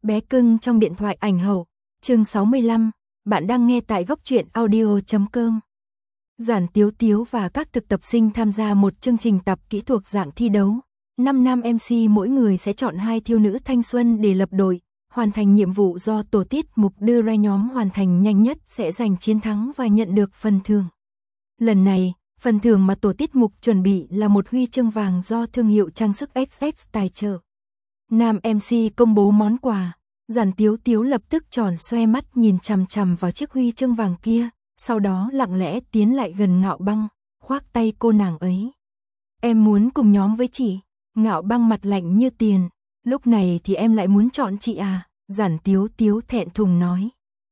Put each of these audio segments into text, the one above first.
Bé cưng trong điện thoại ảnh hậu, chương 65, bạn đang nghe tại góc truyện audio.com. Giản Tiếu Tiếu và các thực tập sinh tham gia một chương trình tập kỹ thuộc dạng thi đấu. 5 nam MC mỗi người sẽ chọn 2 thiếu nữ thanh xuân để lập đội, hoàn thành nhiệm vụ do tổ tiết mục đưa ra, nhóm hoàn thành nhanh nhất sẽ giành chiến thắng và nhận được phần thưởng. Lần này, phần thưởng mà tổ tiết mục chuẩn bị là một huy chương vàng do thương hiệu trang sức XX tài trợ. Nam MC công bố món quà, Giản Tiếu Tiếu lập tức tròn xoe mắt nhìn chằm chằm vào chiếc huy chương vàng kia, sau đó lặng lẽ tiến lại gần Ngạo Băng, khoác tay cô nàng ấy. Em muốn cùng nhóm với chị. Ngạo Băng mặt lạnh như tiền. Lúc này thì em lại muốn chọn chị à? Giản Tiếu Tiếu thẹn thùng nói.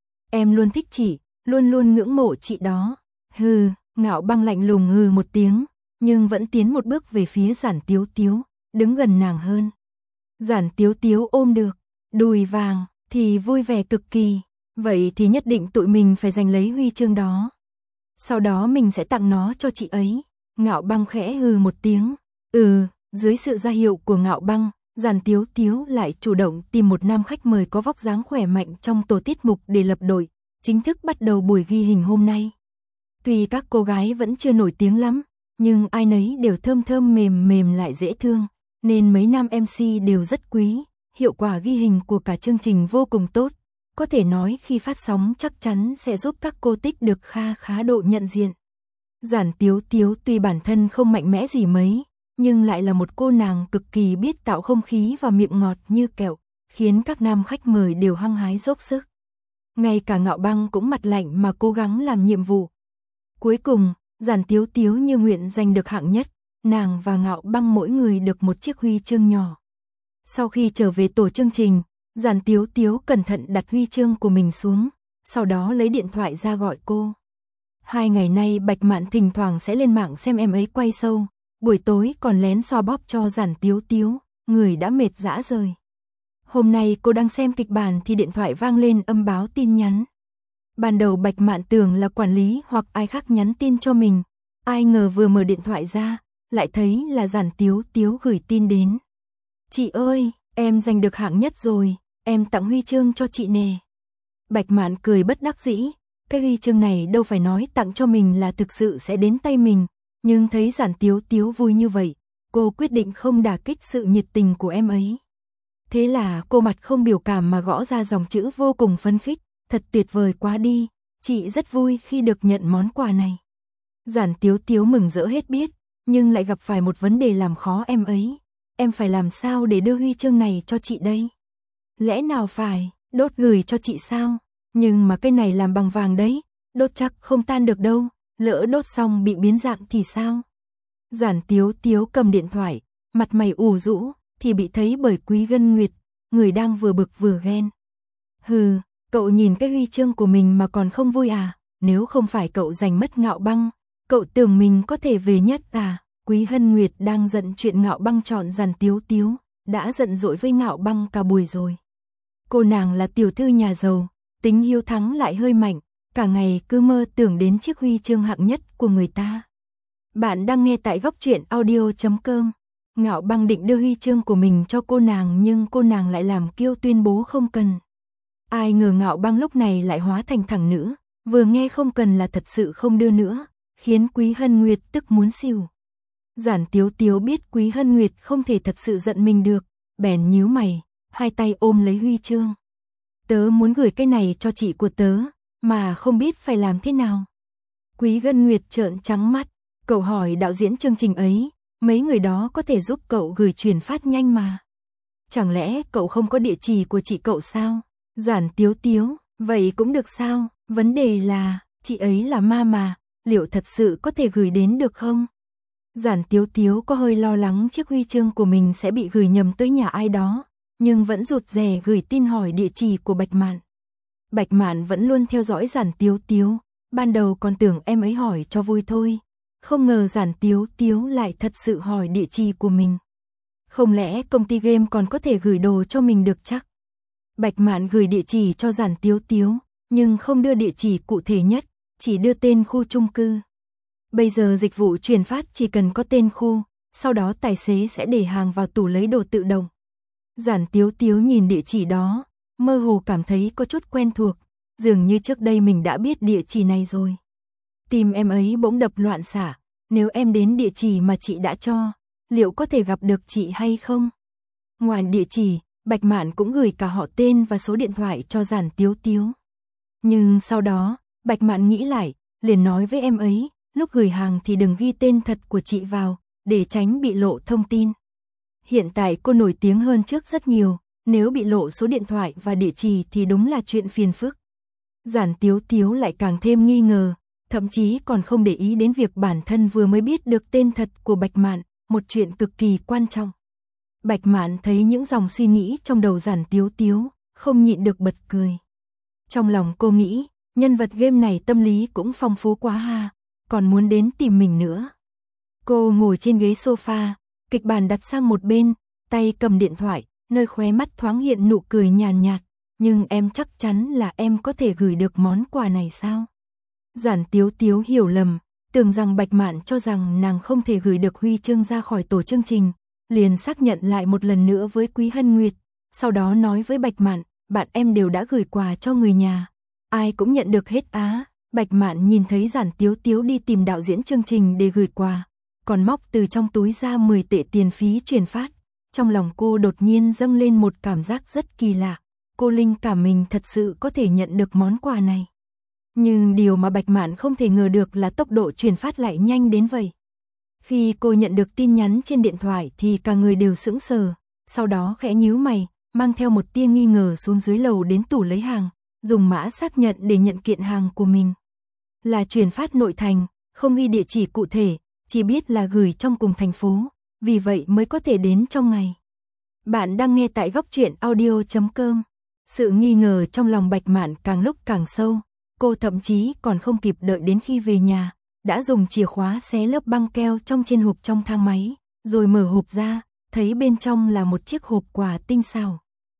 Em luôn thích chị, luôn luôn ngưỡng mộ chị đó. Hừ, Ngạo Băng lạnh lùng hừ một tiếng, nhưng vẫn tiến một bước về phía Giản Tiếu Tiếu, đứng gần nàng hơn. Giản Tiếu Tiếu ôm được đùi vàng thì vui vẻ cực kỳ, vậy thì nhất định tụi mình phải giành lấy huy chương đó. Sau đó mình sẽ tặng nó cho chị ấy. Ngạo Băng khẽ hừ một tiếng. Dưới sự ra hiệu của Ngạo Băng, Giản Tiếu Tiếu lại chủ động tìm một nam khách mời có vóc dáng khỏe mạnh trong tổ tiết mục để lập đội, chính thức bắt đầu buổi ghi hình hôm nay. Tuy các cô gái vẫn chưa nổi tiếng lắm, nhưng ai nấy đều thơm thơm mềm mềm lại dễ thương, nên mấy nam MC đều rất quý. Hiệu quả ghi hình của cả chương trình vô cùng tốt, có thể nói khi phát sóng chắc chắn sẽ giúp các cô tích được khá độ nhận diện. Giản Tiếu Tiếu tuy bản thân không mạnh mẽ gì mấy, nhưng lại là một cô nàng cực kỳ biết tạo không khí và miệng ngọt như kẹo, khiến các nam khách mời đều hăng hái dốc sức. Ngay cả Ngạo Băng cũng mặt lạnh mà cố gắng làm nhiệm vụ. Cuối cùng, Giản Tiếu Tiếu như nguyện giành được hạng nhất, nàng và Ngạo Băng mỗi người được một chiếc huy chương nhỏ. Sau khi trở về tổ chương trình, Giản Tiếu Tiếu cẩn thận đặt huy chương của mình xuống, sau đó lấy điện thoại ra gọi cô. 2 ngày nay Bạch Mạn thỉnh thoảng sẽ lên mạng xem em ấy quay show, buổi tối còn lén xoa bóp cho Giản Tiếu Tiếu, người đã mệt rã rời. Hôm nay cô đang xem kịch bản thì điện thoại vang lên âm báo tin nhắn. Ban đầu Bạch Mạn tưởng là quản lý hoặc ai khác nhắn tin cho mình, ai ngờ vừa mở điện thoại ra, lại thấy là Giản Tiếu Tiếu gửi tin đến. Chị ơi, em giành được hạng nhất rồi, em tặng huy chương cho chị nè. Bạch Mạn cười bất đắc dĩ, cái huy chương này đâu phải nói tặng cho mình là thực sự sẽ đến tay mình, nhưng thấy Giản Tiếu Tiếu vui như vậy, cô quyết định không đả kích sự nhiệt tình của em ấy. Thế là cô mặt không biểu cảm mà gõ ra dòng chữ vô cùng phấn khích, thật tuyệt vời quá đi, chị rất vui khi được nhận món quà này. Giản Tiếu Tiếu mừng rỡ hết biết, nhưng lại gặp phải một vấn đề làm khó em ấy. Em phải làm sao để đưa huy chương này cho chị đây? Lẽ nào phải đốt gửi cho chị sao? Nhưng mà cái này làm bằng vàng đấy, đốt chắc không tan được đâu, lỡ đốt xong bị biến dạng thì sao? Giản Tiếu Tiếu cầm điện thoại, mặt mày ủ rũ, thì bị thấy bởi Quý Gân Nguyệt, người đang vừa bực vừa ghen. Hừ, cậu nhìn cái huy chương của mình mà còn không vui à? Nếu không phải cậu giành mất Ngạo Băng, cậu tưởng mình có thể về nhất à? Quý Hân Nguyệt đang giận chuyện Ngạo Băng chọn Giản Tiếu Tiếu, đã giận dỗi với Ngạo Băng cả buổi rồi. Cô nàng là tiểu thư nhà giàu, tính hiếu thắng lại hơi mạnh, cả ngày cứ mơ tưởng đến chiếc huy chương hạng nhất của người ta. Bạn đang nghe tại góc truyện audio.com. Ngạo Băng định đưa huy chương của mình cho cô nàng nhưng cô nàng lại làm kiêu tuyên bố không cần. Ai ngờ Ngạo Băng lúc này lại hóa thành thằng nữ, vừa nghe không cần là thật sự không đưa nữa, khiến Quý Hân Nguyệt tức muốn xỉu. Giản Tiếu Tiếu biết Quý Hân Nguyệt không thể thật sự giận mình được, bèn nhíu mày, hai tay ôm lấy huy chương. Tớ muốn gửi cái này cho chị của tớ, mà không biết phải làm thế nào. Quý Hân Nguyệt trợn trắng mắt, cậu hỏi đạo diễn chương trình ấy, mấy người đó có thể giúp cậu gửi chuyển phát nhanh mà. Chẳng lẽ cậu không có địa chỉ của chị cậu sao? Giản Tiếu Tiếu, vậy cũng được sao? Vấn đề là, chị ấy là ma mà, liệu thật sự có thể gửi đến được không? Giản Tiếu Tiếu có hơi lo lắng chiếc huy chương của mình sẽ bị gửi nhầm tới nhà ai đó, nhưng vẫn rụt rè gửi tin hỏi địa chỉ của Bạch Mạn. Bạch Mạn vẫn luôn theo dõi Giản Tiếu Tiếu, ban đầu còn tưởng em ấy hỏi cho vui thôi, không ngờ Giản Tiếu Tiếu lại thật sự hỏi địa chỉ của mình. Không lẽ công ty game còn có thể gửi đồ cho mình được chắc? Bạch Mạn gửi địa chỉ cho Giản Tiếu Tiếu, nhưng không đưa địa chỉ cụ thể nhất, chỉ đưa tên khu chung cư. Bây giờ dịch vụ chuyển phát chỉ cần có tên khu, sau đó tài xế sẽ để hàng vào tủ lấy đồ tự động. Giản Tiếu Tiếu nhìn địa chỉ đó, mơ hồ cảm thấy có chút quen thuộc, dường như trước đây mình đã biết địa chỉ này rồi. Tim em ấy bỗng đập loạn xạ, nếu em đến địa chỉ mà chị đã cho, liệu có thể gặp được chị hay không? Ngoài địa chỉ, Bạch Mạn cũng gửi cả họ tên và số điện thoại cho Giản Tiếu Tiếu. Nhưng sau đó, Bạch Mạn nghĩ lại, liền nói với em ấy, lúc gửi hàng thì đừng ghi tên thật của chị vào, để tránh bị lộ thông tin. Hiện tại cô nổi tiếng hơn trước rất nhiều, nếu bị lộ số điện thoại và địa chỉ thì đúng là chuyện phiền phức. Giản Tiếu Tiếu lại càng thêm nghi ngờ, thậm chí còn không để ý đến việc bản thân vừa mới biết được tên thật của Bạch Mạn, một chuyện cực kỳ quan trọng. Bạch Mạn thấy những dòng suy nghĩ trong đầu Giản Tiếu Tiếu, không nhịn được bật cười. Trong lòng cô nghĩ, nhân vật game này tâm lý cũng phong phú quá ha, còn muốn đến tìm mình nữa. Cô ngồi trên ghế sofa, kịch bản đặt sang một bên, tay cầm điện thoại, nơi khóe mắt thoáng hiện nụ cười nhàn nhạt, nhưng em chắc chắn là em có thể gửi được món quà này sao? Giản Tiếu Tiếu hiểu lầm, tưởng rằng Bạch Mạn cho rằng nàng không thể gửi được huy chương ra khỏi tổ chương trình, liền xác nhận lại một lần nữa với Quý Hân Nguyệt, sau đó nói với Bạch Mạn, bạn em đều đã gửi quà cho người nhà, ai cũng nhận được hết á. Bạch Mạn nhìn thấy Giản Tiếu Tiếu đi tìm đạo diễn chương trình để gửi quà, còn móc từ trong túi ra 10 tệ tiền phí chuyển phát. Trong lòng cô đột nhiên dâng lên một cảm giác rất kỳ lạ, cô linh cảm mình thật sự có thể nhận được món quà này. Nhưng điều mà Bạch Mạn không thể ngờ được là tốc độ chuyển phát lại nhanh đến vậy. Khi cô nhận được tin nhắn trên điện thoại thì cả người đều sững sờ, sau đó khẽ nhíu mày, mang theo một tia nghi ngờ xuống dưới lầu đến tủ lấy hàng, dùng mã xác nhận để nhận kiện hàng của mình. Là chuyển phát nội thành, không ghi địa chỉ cụ thể, chỉ biết là gửi trong cùng thành phố, vì vậy mới có thể đến trong ngày. Bạn đang nghe tại góc truyện audio.com. Sự nghi ngờ trong lòng Bạch Mạn càng lúc càng sâu, cô thậm chí còn không kịp đợi đến khi về nhà, đã dùng chìa khóa xé lớp băng keo trong trên hộp trong thang máy, rồi mở hộp ra, thấy bên trong là một chiếc hộp quà tinh xảo.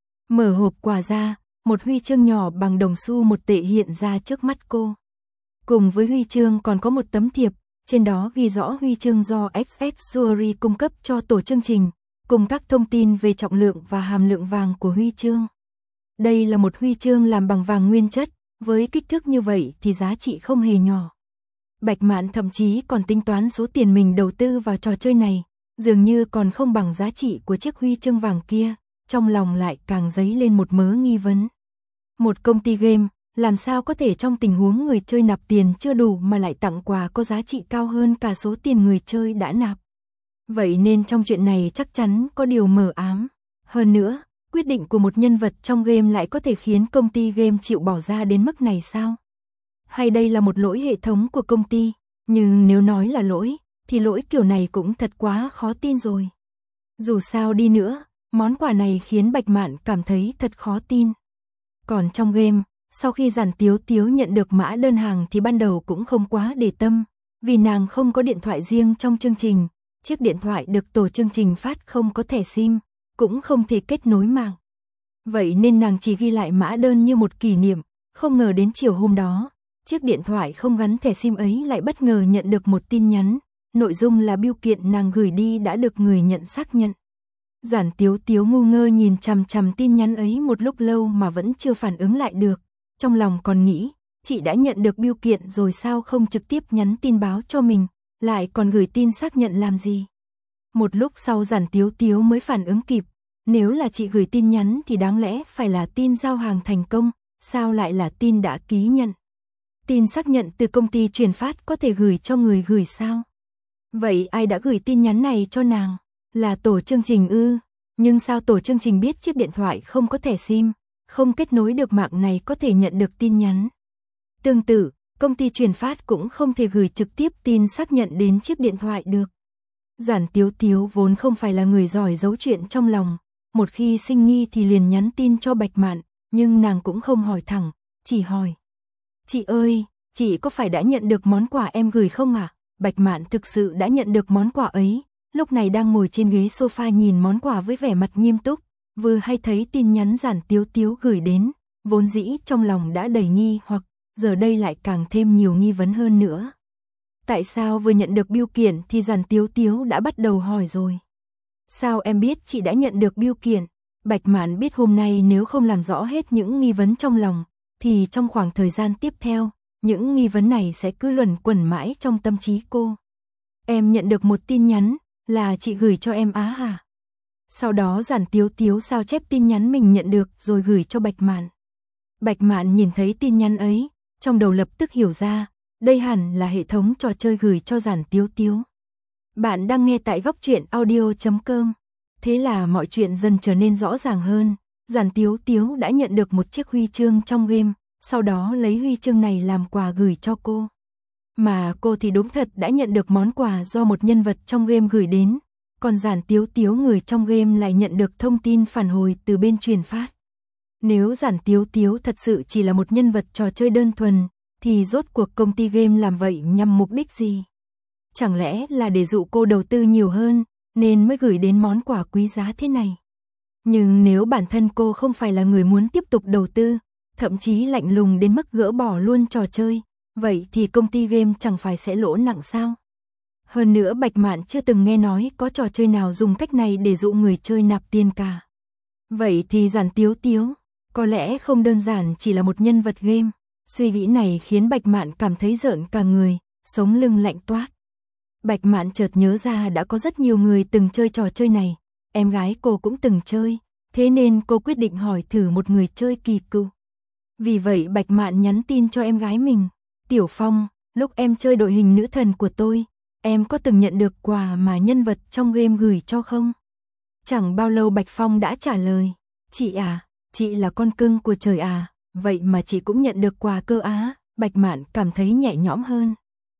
Mở hộp quà ra, một huy chương nhỏ bằng đồng xu 1 tệ hiện ra trước mắt cô. Cùng với huy chương còn có một tấm thiệp, trên đó ghi rõ huy chương do XX Jewelry cung cấp cho tổ chương trình, cùng các thông tin về trọng lượng và hàm lượng vàng của huy chương. Đây là một huy chương làm bằng vàng nguyên chất, với kích thước như vậy thì giá trị không hề nhỏ. Bạch Mạn thậm chí còn tính toán số tiền mình đầu tư vào trò chơi này, dường như còn không bằng giá trị của chiếc huy chương vàng kia, trong lòng lại càng dấy lên một mớ nghi vấn. Một công ty game, làm sao có thể trong tình huống người chơi nạp tiền chưa đủ mà lại tặng quà có giá trị cao hơn cả số tiền người chơi đã nạp. Vậy nên trong chuyện này chắc chắn có điều mờ ám. Hơn nữa, quyết định của một nhân vật trong game lại có thể khiến công ty game chịu bỏ ra đến mức này sao? Hay đây là một lỗi hệ thống của công ty? Nhưng nếu nói là lỗi, thì lỗi kiểu này cũng thật quá khó tin rồi. Dù sao đi nữa, món quà này khiến Bạch Mạn cảm thấy thật khó tin. Còn trong game, sau khi Giản Tiếu Tiếu nhận được mã đơn hàng thì ban đầu cũng không quá để tâm, vì nàng không có điện thoại riêng trong chương trình, chiếc điện thoại được tổ chương trình phát không có thẻ SIM, cũng không thể kết nối mạng. Vậy nên nàng chỉ ghi lại mã đơn như một kỷ niệm, không ngờ đến chiều hôm đó, chiếc điện thoại không gắn thẻ SIM ấy lại bất ngờ nhận được một tin nhắn, nội dung là bưu kiện nàng gửi đi đã được người nhận xác nhận. Giản Tiếu Tiếu ngu ngơ nhìn chằm chằm tin nhắn ấy một lúc lâu mà vẫn chưa phản ứng lại được, trong lòng còn nghĩ, chị đã nhận được bưu kiện rồi sao không trực tiếp nhắn tin báo cho mình, lại còn gửi tin xác nhận làm gì. Một lúc sau Giản Tiếu Tiếu mới phản ứng kịp, nếu là chị gửi tin nhắn thì đáng lẽ phải là tin giao hàng thành công, sao lại là tin đã ký nhận. Tin xác nhận từ công ty chuyển phát có thể gửi cho người gửi sao? Vậy ai đã gửi tin nhắn này cho nàng? Là tổ chương trình ư? Nhưng sao tổ chương trình biết chiếc điện thoại không có thẻ SIM, không kết nối được mạng này có thể nhận được tin nhắn? Tương tự, công ty chuyển phát cũng không thể gửi trực tiếp tin xác nhận đến chiếc điện thoại được. Giản Tiếu Tiếu vốn không phải là người giỏi giấu chuyện trong lòng, một khi sinh nghi thì liền nhắn tin cho Bạch Mạn, nhưng nàng cũng không hỏi thẳng, chỉ hỏi. Chị ơi, chị có phải đã nhận được món quà em gửi không ạ? Bạch Mạn thực sự đã nhận được món quà ấy, lúc này đang ngồi trên ghế sofa nhìn món quà với vẻ mặt nghiêm túc, vừa hay thấy tin nhắn Giản Tiếu Tiếu gửi đến, vốn dĩ trong lòng đã đầy nghi hoặc, giờ đây lại càng thêm nhiều nghi vấn hơn nữa. Tại sao vừa nhận được bưu kiện thì Giản Tiếu Tiếu đã bắt đầu hỏi rồi. Sao em biết chị đã nhận được bưu kiện? Bạch Mạn biết hôm nay nếu không làm rõ hết những nghi vấn trong lòng, thì trong khoảng thời gian tiếp theo, những nghi vấn này sẽ cứ luẩn quẩn mãi trong tâm trí cô. Em nhận được một tin nhắn, là chị gửi cho em á à? Sau đó Giản Tiếu Tiếu sao chép tin nhắn mình nhận được rồi gửi cho Bạch Mạn. Bạch Mạn nhìn thấy tin nhắn ấy, trong đầu lập tức hiểu ra, đây hẳn là hệ thống trò chơi gửi cho Giản Tiếu Tiếu. Bạn đang nghe tại góc truyện audio.com. Thế là mọi chuyện dần trở nên rõ ràng hơn. Giản Tiếu Tiếu đã nhận được một chiếc huy chương trong game, sau đó lấy huy chương này làm quà gửi cho cô. Mà cô thì đúng thật đã nhận được món quà do một nhân vật trong game gửi đến, còn Giản Tiếu Tiếu người trong game lại nhận được thông tin phản hồi từ bên truyền phát. Nếu Giản Tiếu Tiếu thật sự chỉ là một nhân vật trò chơi đơn thuần, thì rốt cuộc công ty game làm vậy nhằm mục đích gì? Chẳng lẽ là để dụ cô đầu tư nhiều hơn, nên mới gửi đến món quà quý giá thế này? Nhưng nếu bản thân cô không phải là người muốn tiếp tục đầu tư, thậm chí lạnh lùng đến mức gỡ bỏ luôn trò chơi, vậy thì công ty game chẳng phải sẽ lỗ nặng sao? Hơn nữa Bạch Mạn chưa từng nghe nói có trò chơi nào dùng cách này để dụ người chơi nạp tiền cả. Vậy thì Giản Tiếu Tiếu có lẽ không đơn giản chỉ là một nhân vật game. Suy nghĩ này khiến Bạch Mạn cảm thấy rợn cả người, sống lưng lạnh toát. Bạch Mạn chợt nhớ ra đã có rất nhiều người từng chơi trò chơi này, em gái cô cũng từng chơi, thế nên cô quyết định hỏi thử một người chơi kỳ cựu. Vì vậy Bạch Mạn nhắn tin cho em gái mình, Tiểu Phong, lúc em chơi đội hình nữ thần của tôi, em có từng nhận được quà mà nhân vật trong game gửi cho không? Chẳng bao lâu Bạch Phong đã trả lời, chị à, chị là con cưng của trời à, vậy mà chị cũng nhận được quà cơ á. Bạch Mạn cảm thấy nhẹ nhõm hơn.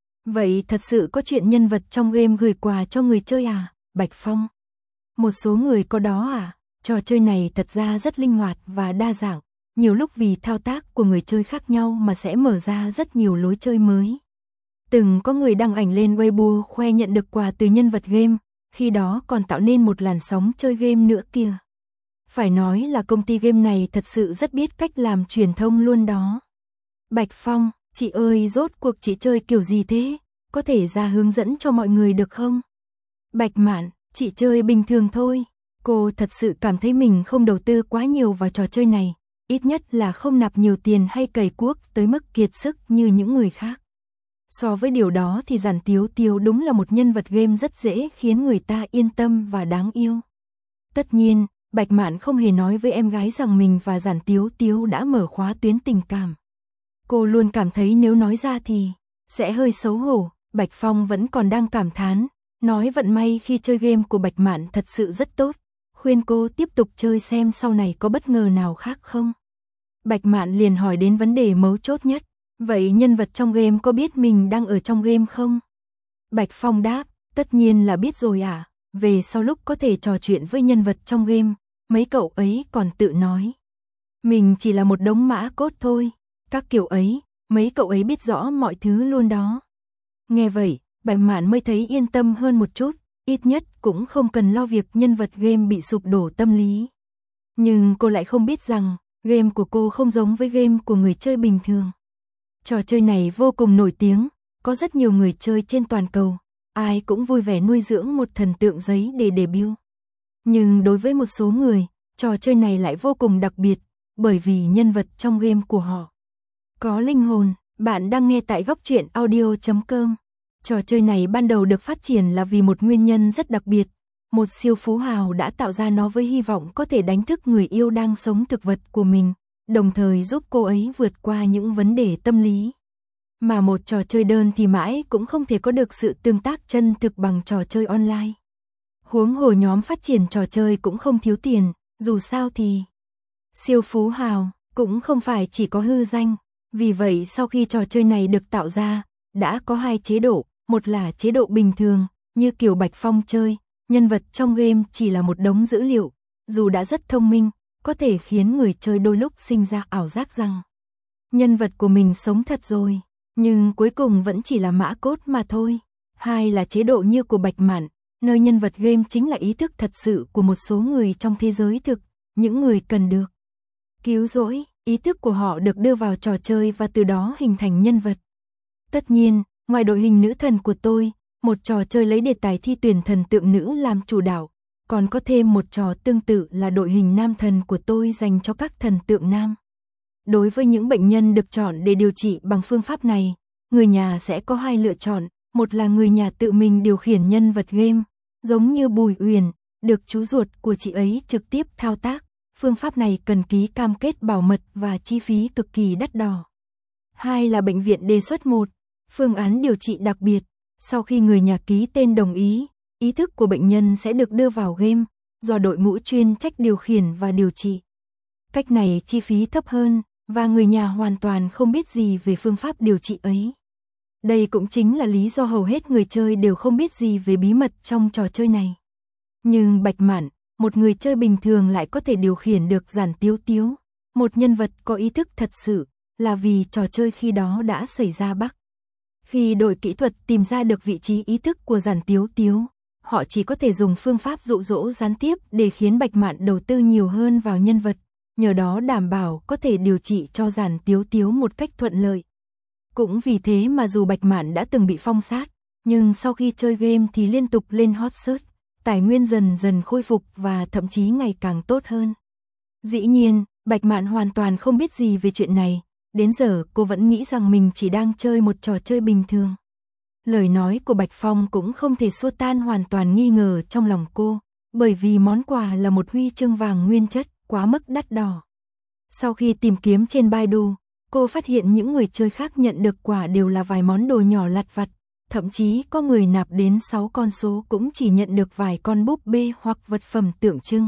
Vậy thật sự có chuyện nhân vật trong game gửi quà cho người chơi à? Bạch Phong, một số người có đó à? Trò chơi này thật ra rất linh hoạt và đa dạng, nhiều lúc vì thao tác của người chơi khác nhau mà sẽ mở ra rất nhiều lối chơi mới. Từng có người đăng ảnh lên Weibo khoe nhận được quà từ nhân vật game, khi đó còn tạo nên một làn sóng chơi game nữa kìa. Phải nói là công ty game này thật sự rất biết cách làm truyền thông luôn đó. Bạch Phong, chị ơi rốt cuộc chị chơi kiểu gì thế? Có thể ra hướng dẫn cho mọi người được không? Bạch Mạn, chị chơi bình thường thôi. Cô thật sự cảm thấy mình không đầu tư quá nhiều vào trò chơi này, ít nhất là không nạp nhiều tiền hay cày cuốc tới mức kiệt sức như những người khác. So với điều đó thì Giản Tiếu Tiếu đúng là một nhân vật game rất dễ khiến người ta yên tâm và đáng yêu. Tất nhiên, Bạch Mạn không hề nói với em gái rằng mình và Giản Tiếu Tiếu đã mở khóa tuyến tình cảm. Cô luôn cảm thấy nếu nói ra thì sẽ hơi xấu hổ. Bạch Phong vẫn còn đang cảm thán, nói vận may khi chơi game của Bạch Mạn thật sự rất tốt, khuyên cô tiếp tục chơi xem sau này có bất ngờ nào khác không. Bạch Mạn liền hỏi đến vấn đề mấu chốt nhất, vậy nhân vật trong game có biết mình đang ở trong game không? Bạch Phong đáp, tất nhiên là biết rồi ạ. Về sau lúc có thể trò chuyện với nhân vật trong game, mấy cậu ấy còn tự nói, mình chỉ là một đống mã code thôi. Các kiểu ấy, mấy cậu ấy biết rõ mọi thứ luôn đó. Nghe vậy, Bạch Mạn mới thấy yên tâm hơn một chút, ít nhất cũng không cần lo việc nhân vật game bị sụp đổ tâm lý. Nhưng cô lại không biết rằng, game của cô không giống với game của người chơi bình thường. Trò chơi này vô cùng nổi tiếng, có rất nhiều người chơi trên toàn cầu, ai cũng vui vẻ nuôi dưỡng một thần tượng giấy để debut. Nhưng đối với một số người, trò chơi này lại vô cùng đặc biệt, bởi vì nhân vật trong game của họ có linh hồn. Bạn đang nghe tại góc truyện audio.com. Trò chơi này ban đầu được phát triển là vì một nguyên nhân rất đặc biệt. Một siêu phú hào đã tạo ra nó với hy vọng có thể đánh thức người yêu đang sống thực vật của mình, đồng thời giúp cô ấy vượt qua những vấn đề tâm lý. Mà một trò chơi đơn thì mãi cũng không thể có được sự tương tác chân thực bằng trò chơi online. Huống hồ nhóm phát triển trò chơi cũng không thiếu tiền, dù sao thì siêu phú hào cũng không phải chỉ có hư danh. Vì vậy sau khi trò chơi này được tạo ra, đã có hai chế độ, một là chế độ bình thường, như kiểu Bạch Phong chơi, nhân vật trong game chỉ là một đống dữ liệu, dù đã rất thông minh, có thể khiến người chơi đôi lúc sinh ra ảo giác rằng nhân vật của mình sống thật rồi, nhưng cuối cùng vẫn chỉ là mã code mà thôi. Hai là chế độ như của Bạch Mạn, nơi nhân vật game chính là ý thức thật sự của một số người trong thế giới thực, những người cần được cứu rỗi. Ý thức của họ được đưa vào trò chơi và từ đó hình thành nhân vật. Tất nhiên, ngoài đội hình nữ thần của tôi, một trò chơi lấy đề tài thi tuyển thần tượng nữ làm chủ đạo, còn có thêm một trò tương tự là đội hình nam thần của tôi dành cho các thần tượng nam. Đối với những bệnh nhân được chọn để điều trị bằng phương pháp này, người nhà sẽ có hai lựa chọn, một là người nhà tự mình điều khiển nhân vật game, giống như Bùi Uyển, được chú ruột của chị ấy trực tiếp thao tác. Phương pháp này cần ký cam kết bảo mật và chi phí cực kỳ đắt đỏ. Hai là bệnh viện đề xuất một phương án điều trị đặc biệt, sau khi người nhà ký tên đồng ý, ý thức của bệnh nhân sẽ được đưa vào game, do đội ngũ chuyên trách điều khiển và điều trị. Cách này chi phí thấp hơn, và người nhà hoàn toàn không biết gì về phương pháp điều trị ấy. Đây cũng chính là lý do hầu hết người chơi đều không biết gì về bí mật trong trò chơi này. Nhưng Bạch Mạn, một người chơi bình thường lại có thể điều khiển được Giản Tiếu Tiếu, một nhân vật có ý thức thật sự, là vì trò chơi khi đó đã xảy ra bug. Khi đội kỹ thuật tìm ra được vị trí ý thức của Giản Tiếu Tiếu, họ chỉ có thể dùng phương pháp dụ dỗ gián tiếp để khiến Bạch Mạn đầu tư nhiều hơn vào nhân vật, nhờ đó đảm bảo có thể điều trị cho Giản Tiếu Tiếu một cách thuận lợi. Cũng vì thế mà dù Bạch Mạn đã từng bị phong sát, nhưng sau khi chơi game thì liên tục lên hot search, tài nguyên dần dần khôi phục và thậm chí ngày càng tốt hơn. Dĩ nhiên, Bạch Mạn hoàn toàn không biết gì về chuyện này, đến giờ cô vẫn nghĩ rằng mình chỉ đang chơi một trò chơi bình thường. Lời nói của Bạch Phong cũng không thể xua tan hoàn toàn nghi ngờ trong lòng cô, bởi vì món quà là một huy chương vàng nguyên chất, quá mức đắt đỏ. Sau khi tìm kiếm trên Baidu, cô phát hiện những người chơi khác nhận được quà đều là vài món đồ nhỏ lặt vặt, thậm chí có người nạp đến 6 con số cũng chỉ nhận được vài con búp bê hoặc vật phẩm tượng trưng.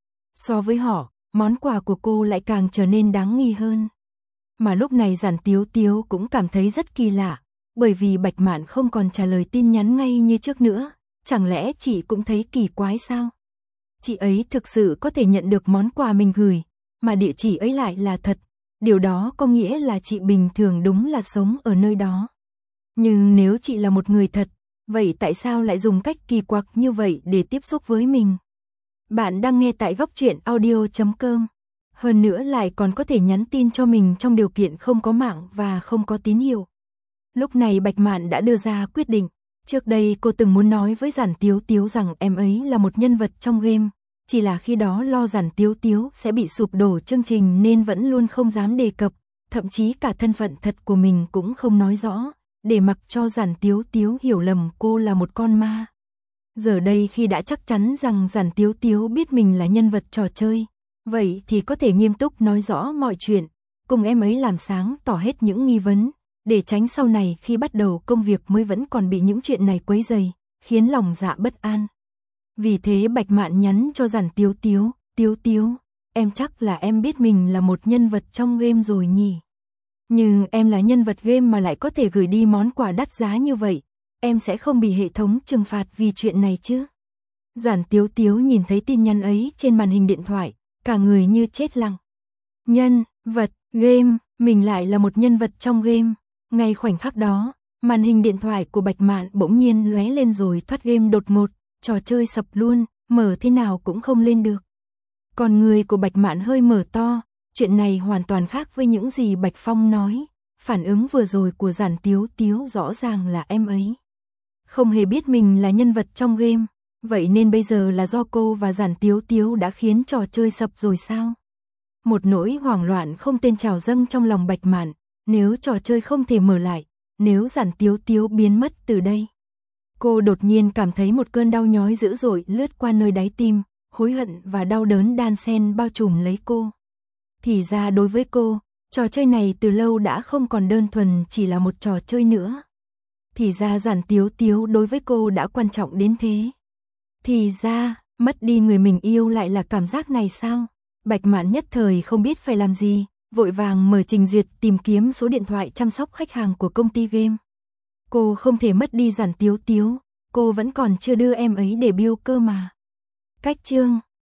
So với họ, món quà của cô lại càng trở nên đáng nghi hơn. Mà lúc này Giản Tiếu Tiếu cũng cảm thấy rất kỳ lạ, bởi vì Bạch Mạn không còn trả lời tin nhắn ngay như trước nữa, chẳng lẽ chị cũng thấy kỳ quái sao? Chị ấy thực sự có thể nhận được món quà mình gửi, mà địa chỉ ấy lại là thật, điều đó có nghĩa là chị bình thường đúng là sống ở nơi đó. Nhưng nếu chị là một người thật, vậy tại sao lại dùng cách kỳ quặc như vậy để tiếp xúc với mình? Bạn đang nghe tại góc truyện audio.com. Hơn nữa lại còn có thể nhắn tin cho mình trong điều kiện không có mạng và không có tín hiệu. Lúc này Bạch Mạn đã đưa ra quyết định. Trước đây cô từng muốn nói với Giản Tiếu Tiếu rằng em ấy là một nhân vật trong game, chỉ là khi đó lo Giản Tiếu Tiếu sẽ bị sụp đổ chương trình nên vẫn luôn không dám đề cập, thậm chí cả thân phận thật của mình cũng không nói rõ, để mặc cho Giản Tiếu Tiếu hiểu lầm cô là một con ma. Giờ đây khi đã chắc chắn rằng Giản Tiếu Tiếu biết mình là nhân vật trò chơi, vậy thì có thể nghiêm túc nói rõ mọi chuyện, cùng em ấy làm sáng tỏ hết những nghi vấn, để tránh sau này khi bắt đầu công việc mới vẫn còn bị những chuyện này quấy rầy, khiến lòng dạ bất an. Vì thế Bạch Mạn nhắn cho Giản Tiếu Tiếu, Tiếu Tiếu, em chắc là em biết mình là một nhân vật trong game rồi nhỉ. Nhưng em là nhân vật game mà lại có thể gửi đi món quà đắt giá như vậy, em sẽ không bị hệ thống trừng phạt vì chuyện này chứ? Giản Tiếu Tiếu nhìn thấy tin nhắn ấy trên màn hình điện thoại, cả người như chết lặng. Nhân vật game, mình lại là một nhân vật trong game. Ngay khoảnh khắc đó, màn hình điện thoại của Bạch Mạn bỗng nhiên lóe lên rồi thoát game đột ngột, trò chơi sập luôn, mở thế nào cũng không lên được. Còn người của Bạch Mạn hơi mở to, chuyện này hoàn toàn khác với những gì Bạch Phong nói, phản ứng vừa rồi của Giản Tiếu Tiếu rõ ràng là em ấy không hề biết mình là nhân vật trong game, vậy nên bây giờ là do cô và Giản Tiếu Tiếu đã khiến trò chơi sập rồi sao? Một nỗi hoảng loạn không tên trào dâng trong lòng Bạch Mạn, nếu trò chơi không thể mở lại, nếu Giản Tiếu Tiếu biến mất từ đây. Cô đột nhiên cảm thấy một cơn đau nhói dữ dội lướt qua nơi đáy tim, hối hận và đau đớn đan xen bao trùm lấy cô. Thì ra đối với cô, trò chơi này từ lâu đã không còn đơn thuần chỉ là một trò chơi nữa. Thì ra Giản Tiếu Tiếu đối với cô đã quan trọng đến thế. Thì ra, mất đi người mình yêu lại là cảm giác này sao? Bạch Mạn nhất thời không biết phải làm gì, vội vàng mở trình duyệt tìm kiếm số điện thoại chăm sóc khách hàng của công ty game. Cô không thể mất đi Giản Tiếu Tiếu, cô vẫn còn chưa đưa em ấy để bill cơ mà. Cách chương